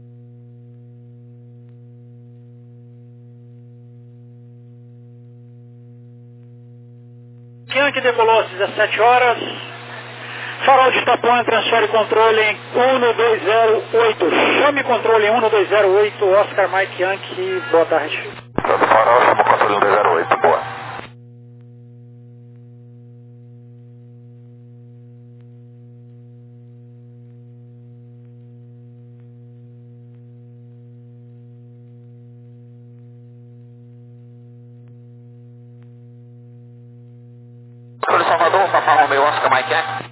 Yankee decolou às dezessete horas. Farol de Itapuã, transfere controle em um dois zero oito. Chame controle em um dois zero oito, Oscar Mike Yankee, boa tarde. Farol, chama controle um dois zero oito, boa. Salvador, Papa Romeu, Oscar Mike Yankee.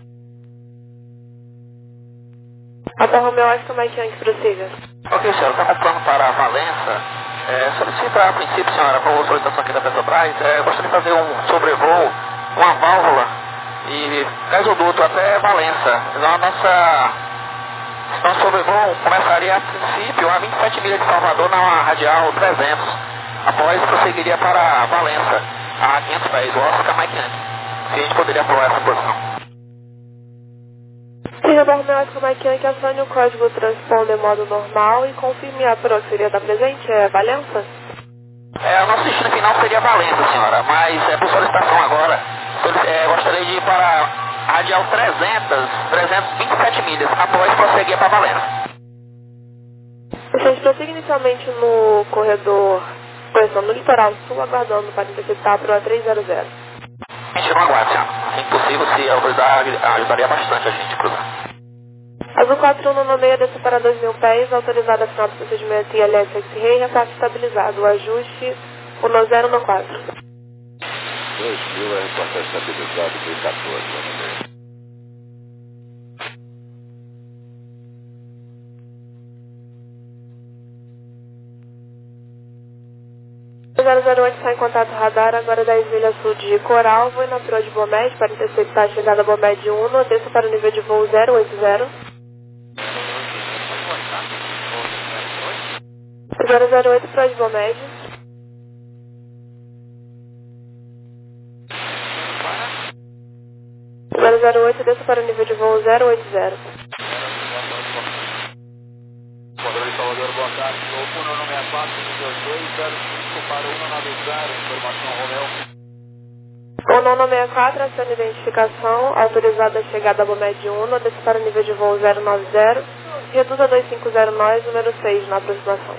Papa Romeu, Oscar Mike Yankee, prossiga. Ok, senhora, está comprando para Valença. É, solicita, a princípio, senhora, por solicitação aqui da Petrobras, é, gostaria de fazer um sobrevoo, uma válvula e gasoduto até Valença. Então, a nossa, nosso sobrevoo começaria, a princípio, a vinte e sete milhas de Salvador na radial trezentos. Após, prosseguiria para Valença, a quinhentos pés, o Oscar Mike Yankee. Se a gente poderia aprovar essa posição. Siga Papa Romeu, Oscar Mike Yankee, acione o código transponder modo normal e confirme a proximidade da presente, é Valença? É, o nosso destino final seria Valença, senhora, mas é por solicitação agora. É, gostaria de ir para a radial trezentos, trezentos e vinte e sete milhas, após prosseguir para Valença. A gente prossiga inicialmente no corredor, correção no litoral sul, aguardando para interceptar para o A trezentos. A gente não aguarda, senhora. Se possível, se autorizar, ajudaria bastante a gente a cruzar. Azul quatro um nove seis, desce para dois mil pés, autorizado a final do procedimento I L S X-Ray, repasse estabilizado, o ajuste um zero no quatro. dois mil é repasse estabilizado, B quatorze, zero zero oito está em contato radar, agora dez milhas sul de Coral, voo na proa de Bomed para interceptar a chegada Bomed um, desça para o nível de voo zero oito zero. zero zero oito, proa de Bomed. zero zero oito, desça para o nível de voo zero oito zero. Controle Salvador, boa tarde. um nove seis quatro, nível dois zero cinco para um nove zero, informação Romeu. um nove seis quatro, acione identificação, autorizada a chegada Bomed um, desce para o nível de voo zero nove zero, reduza dois cinco zero nove, número seis na aproximação.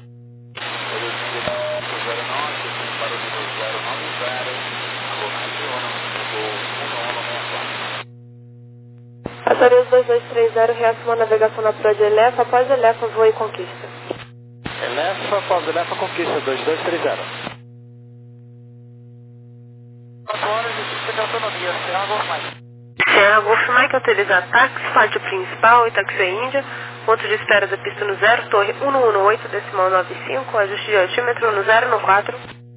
Autoriza dois dois três zero, reação a navegação na proa de Elefa, após Elefa, voa e conquista. Elefa, após Elefa, conquista dois dois três zero. quatro horas e trinta de autonomia, Serra Golf Mike. Serra Golf Mike, autoriza táxi, pátio principal, Itaxi Índia, ponto de espera da pista no zero, torre um um oito, decimal nove cinco, ajuste de altímetro no zero no quatro.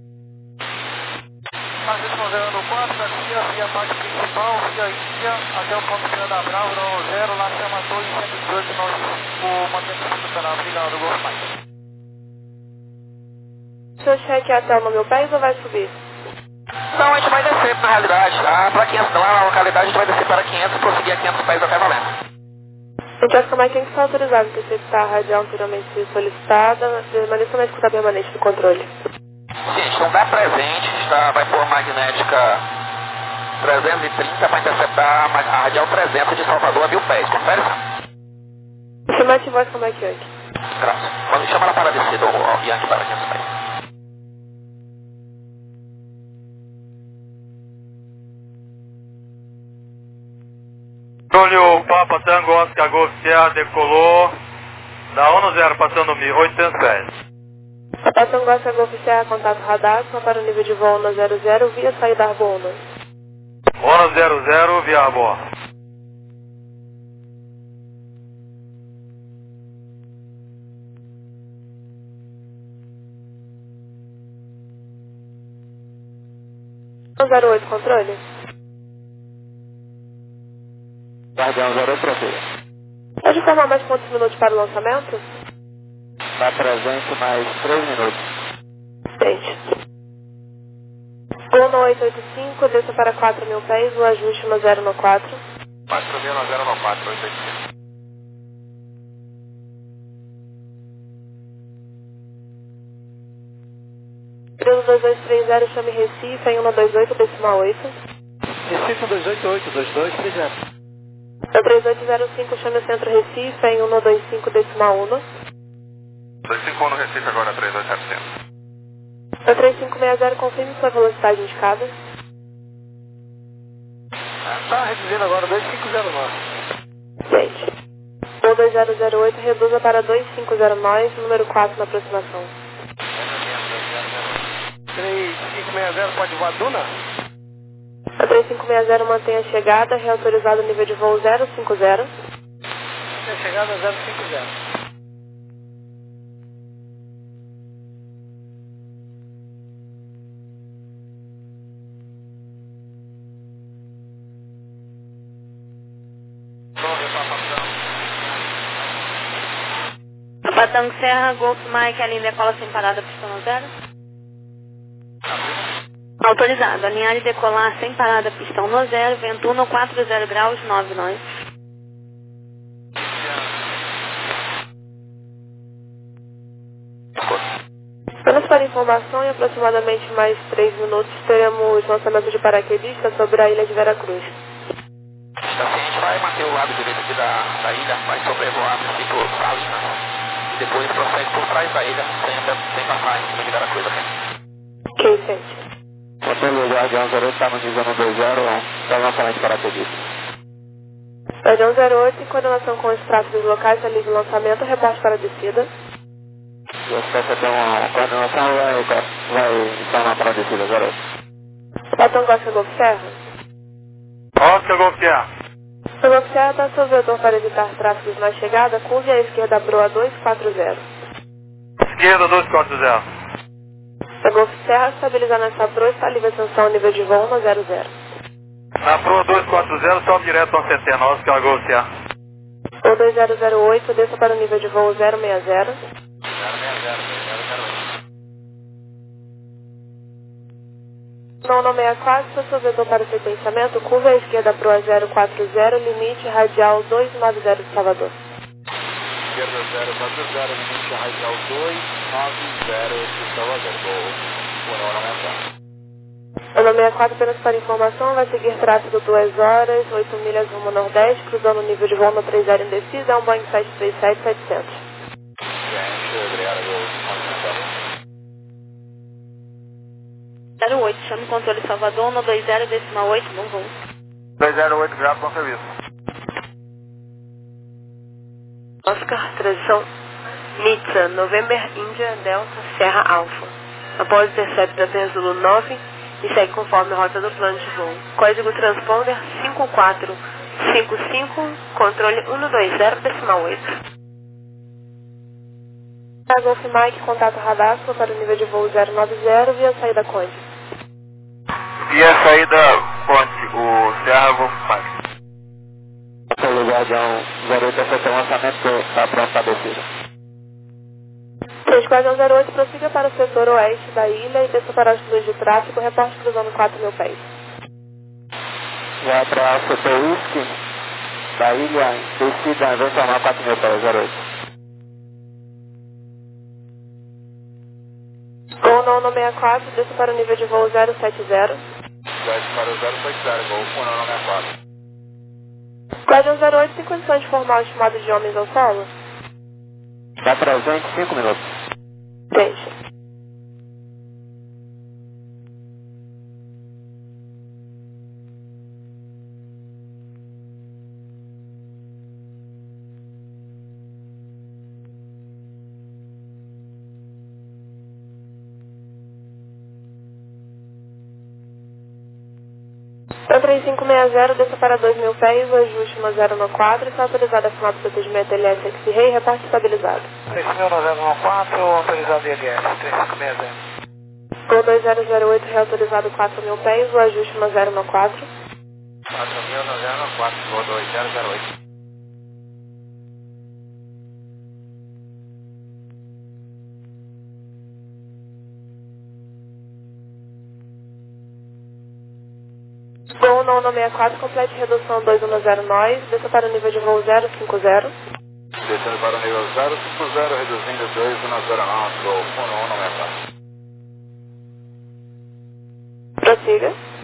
Ajuste zero no quatro, taxia via parte principal, via Índia, até o ponto de da Bravo, no zero, lá chama torre cento e dezoito, no mantenimento do canal. Obrigado, Golf Mike. O seu cheque é até o meu pés ou vai subir? Não, a gente vai descer na realidade. Ah, para quinhentos, lá na localidade a gente vai descer para quinhentos e prosseguir a quinhentos pés até Valença. Então, como é que está autorizado a interceptar a radial anteriormente solicitada, permaneça na escuta permanente do controle? Sim, a gente não dá presente, está, vai pôr magnética trezentos e trinta para interceptar a radial trezentos de Salvador a mil pés, confere? Chamate voz como é que é? Graças. Quando chama ela para descer do Yankee para quinhentos pés. Controle Papa Tango Oscar Golf Sierra decolou da um zero passando oitocentos pés. Papa Tango Oscar Golf Sierra, contato radar, só para o nível de voo um zero zero, via saída Arbo um. um zero zero via Arbo. um zero oito, controle. Guardião zero oito, procura. Pode informar mais quantos minutos para o lançamento? Está presente mais três minutos. Gente. um oito oito cinco, desça para quatro mil pés, o ajuste no zero no quatro. quatro mil no zero no quatro, oito oito cinco. três dois dois três zero, chame Recife, em um dois oito, decimal oito. Recife dois oito oito, dois dois três zero. É três oito zero cinco, chame o centro Recife, em um dois cinco, decimal um. dois cinco um no Recife agora, três dois zero cinco. É três cinco seis zero, confirme sua velocidade indicada. Está reduzindo agora, dois cinco zero nove. Gente. um dois zero zero oito, reduza para dois cinco zero nove, número quatro na aproximação. três cinco seis zero, pode voar Duna? A três cinco seis zero mantém a chegada, reautorizado o nível de voo zero cinco zero. A chegada zero cinco zero. Batão Serra, Golf Mike, a linha decola sem parada, pistão no zero. Autorizado, alinhar e decolar sem parada, pistão no zero, vento um quatro zero graus, nove nós. Apenas para informação, em aproximadamente mais três minutos teremos lançamento de paraquedista sobre a ilha de Veracruz. Então, assim, a gente vai manter o lado direito aqui da, da ilha, vai sobrevoar a princípio Salinas. E depois prossegue por trás da ilha, sem, sem passar em cima de Veracruz, ok? Ok, gente. Hotel Guardião zero oito está no nível um dois zero, está lançamento de paraquedista. Guardião zero oito, em coordenação com os tráficos locais, alívio o lançamento, reporte para a descida. E você tem uma coordenação, vai, vai informar para a descida, zero oito. Batão Oscar Golf Serra. Oscar Golf Serra. O Golf Serra está sob vetor para evitar tráfegos na chegada, curve à esquerda proa dois quatro zero. Esquerda dois quatro zero. O Golf Serra estabilizar nessa proa, está livre ascensão ao nível de voo no zero zero. Na proa dois quatro zero, sobe direto ao centena, Oscar Golf Serra. O dois zero zero oito, desça para o nível de voo zero seis zero. zero seis zero, zero zero oito. Não, não seis quatro, está sob vetor para o sequenciamento, curva à esquerda proa zero quatro zero, limite radial dois nove zero de Salvador. Esquerda zero quatro zero, limite radial dois nove zero de Salvador. Boa, não seis quatro. O não seis quatro, apenas para informação, vai seguir tráfego duas horas, oito milhas rumo nordeste, cruzando o nível de voo no três zero indeciso, é um Boeing sete três sete setecentos. Gente, obrigado, zero oito, chame o controle Salvador, no dois zero decimal oito, bom voo. dois zero oito, graças ao serviço. Oscar, transição Nitsa, November, Índia, Delta, Serra Alpha. Após intercept da Terra Zulu nove e segue conforme a rota do plano de voo. Código transponder cinco quatro cinco cinco, controle um dois zero decimal oito. A Golf Mike, contato radar para o nível de voo zero nove zero via saída Conde. Via saída Conde, o Serra Golf Mike. Hotel Guardião zero oito, esse é o lançamento da próxima descida. três quatro zero oito, prossiga para o setor oeste da ilha e desça para as luzes de tráfego, reporte cruzando quatro mil pés. Vai para o setor Whisky da ilha, descida, vai informar quatro mil pés, zero oito. Gol não no seis quatro, desça para o nível de voo zero sete zero. Desce para o zero sete zero, Gol um não seis quatro. Guardião zero oito, tem condições de formar o estimado de homens ao solo? Está presente, cinco minutos. Deixa. A três cinco seis zero, desça para dois mil pés, o ajuste no zero no quatro, está autorizado a final do procedimento L S X-Ray, reporte estabilizado. três mil no zero no quatro, autorizado I L S, três cinco seis zero. Gol dois zero zero oito, reautorizado quatro mil pés, o ajuste no zero no quatro. quatro mil no zero no quatro, Gol dois zero zero oito. Gol não no seis quatro, complete redução dois um zero nós, desça para o nível de voo zero cinco zero. Descendo para o nível zero cinco zero, reduzindo dois um zero nove, Gol um não seis quatro. Prossiga.